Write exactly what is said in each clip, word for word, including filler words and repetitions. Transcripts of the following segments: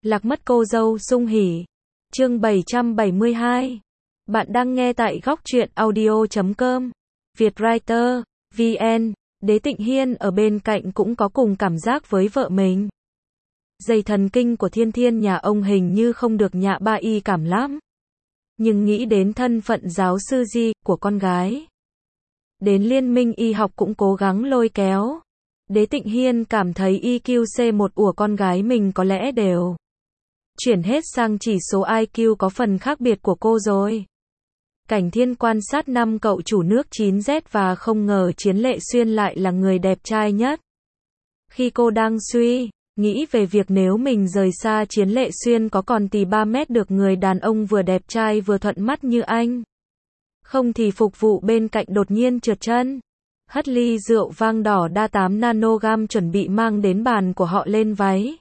Lạc mất cô dâu sung hỉ. Chương bảy trăm bảy mươi hai. Bạn đang nghe tại góc truyện audio chấm com. Vietwriter, vê en. Đế Tịnh Hiên ở bên cạnh cũng có cùng cảm giác với vợ mình. Dây thần kinh của Thiên Thiên nhà ông hình như không được nhạ ba y cảm lắm. Nhưng nghĩ đến thân phận giáo sư Di của con gái. Đến liên minh y học cũng cố gắng lôi kéo. Đế Tịnh Hiên cảm thấy i kiu xê một của con gái mình có lẽ đều chuyển hết sang chỉ số i kiu có phần khác biệt của cô rồi. Cảnh Thiên quan sát năm cậu chủ nước chín Z và không ngờ Chiến Lệ Xuyên lại là người đẹp trai nhất. Khi cô đang suy nghĩ về việc nếu mình rời xa Chiến Lệ Xuyên có còn tì ba mét được người đàn ông vừa đẹp trai vừa thuận mắt như anh. Không thì phục vụ bên cạnh đột nhiên trượt chân. Hất ly rượu vang đỏ đa tám nanogam chuẩn bị mang đến bàn của họ lên váy.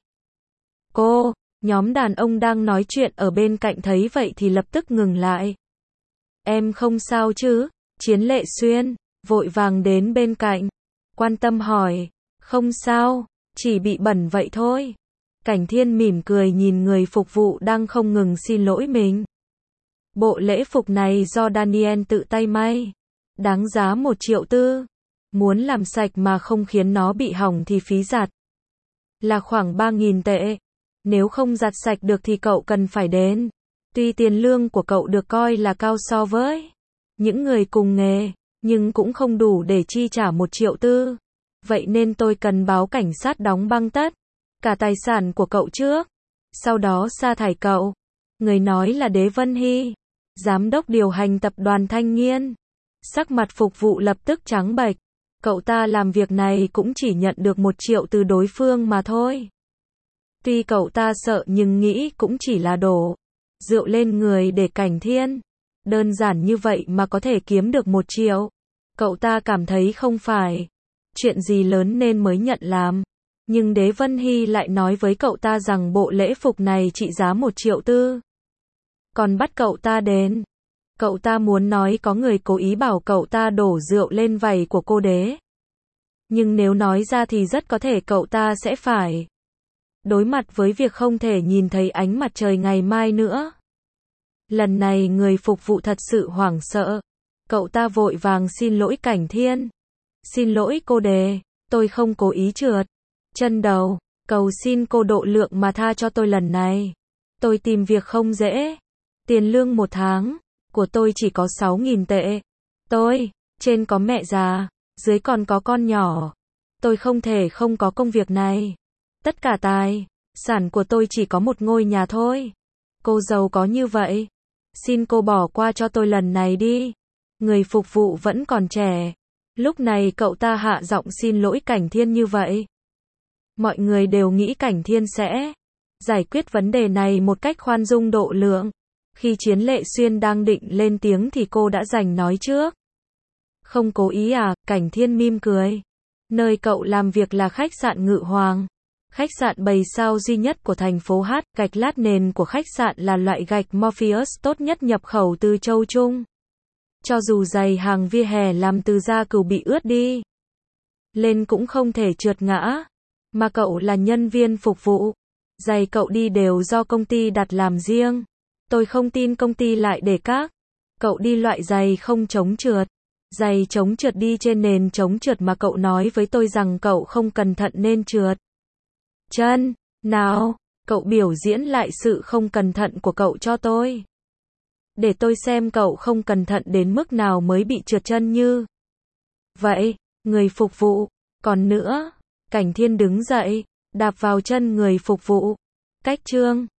Cô, nhóm đàn ông đang nói chuyện ở bên cạnh thấy vậy thì lập tức ngừng lại. Em không sao chứ? Chiến Lệ Xuyên vội vàng đến bên cạnh, quan tâm hỏi. Không sao, chỉ bị bẩn vậy thôi. Cảnh Thiên mỉm cười nhìn người phục vụ đang không ngừng xin lỗi mình. Bộ lễ phục này do Daniel tự tay may, đáng giá một triệu tư. Muốn làm sạch mà không khiến nó bị hỏng thì phí giặt là khoảng ba nghìn tệ. Nếu không giặt sạch được thì cậu cần phải đến. Tuy tiền lương của cậu được coi là cao so với những người cùng nghề, nhưng cũng không đủ để chi trả một triệu tư. Vậy nên tôi cần báo cảnh sát đóng băng tất cả tài sản của cậu trước, sau đó sa thải cậu. Người nói là Đế Vân Hy, giám đốc điều hành tập đoàn Thanh Nghiên. Sắc mặt phục vụ lập tức trắng bệch. Cậu ta làm việc này cũng chỉ nhận được một triệu từ đối phương mà thôi. Tuy cậu ta sợ nhưng nghĩ cũng chỉ là đổ rượu lên người để Cảnh Thiên. Đơn giản như vậy mà có thể kiếm được một triệu. Cậu ta cảm thấy không phải chuyện gì lớn nên mới nhận làm. Nhưng Đế Vân Hy lại nói với cậu ta rằng bộ lễ phục này trị giá một triệu tư. Còn bắt cậu ta đến. Cậu ta muốn nói có người cố ý bảo cậu ta đổ rượu lên vảy của cô Đế. Nhưng nếu nói ra thì rất có thể cậu ta sẽ phải đối mặt với việc không thể nhìn thấy ánh mặt trời ngày mai nữa. Lần này người phục vụ thật sự hoảng sợ. Cậu ta vội vàng xin lỗi Cảnh Thiên. Xin lỗi cô Đế, tôi không cố ý trượt chân đầu. Cầu xin cô độ lượng mà tha cho tôi lần này. Tôi tìm việc không dễ. Tiền lương một tháng của tôi chỉ có sáu nghìn tệ. Tôi, trên có mẹ già, dưới còn có con nhỏ. Tôi không thể không có công việc này. Tất cả tài sản của tôi chỉ có một ngôi nhà thôi. Cô giàu có như vậy. Xin cô bỏ qua cho tôi lần này đi. Người phục vụ vẫn còn trẻ. Lúc này cậu ta hạ giọng xin lỗi Cảnh Thiên như vậy. Mọi người đều nghĩ Cảnh Thiên sẽ giải quyết vấn đề này một cách khoan dung độ lượng. Khi Chiến Lệ Xuyên đang định lên tiếng thì cô đã giành nói trước. Không cố ý à? Cảnh Thiên mỉm cười. Nơi cậu làm việc là khách sạn Ngự Hoàng. Khách sạn bảy sao duy nhất của thành phố H. Gạch lát nền của khách sạn là loại gạch Morpheus tốt nhất nhập khẩu từ châu Trung. Cho dù giày hàng vỉa hè làm từ da cừu bị ướt đi lên cũng không thể trượt ngã. Mà cậu là nhân viên phục vụ. Giày cậu đi đều do công ty đặt làm riêng. Tôi không tin công ty lại để các cậu đi loại giày không chống trượt. Giày chống trượt đi trên nền chống trượt mà cậu nói với tôi rằng cậu không cẩn thận nên trượt chân. Nào, cậu biểu diễn lại sự không cẩn thận của cậu cho tôi. Để tôi xem cậu không cẩn thận đến mức nào mới bị trượt chân như vậy. Người phục vụ. Còn nữa, Cảnh Thiên đứng dậy, đạp vào chân người phục vụ. Cách chương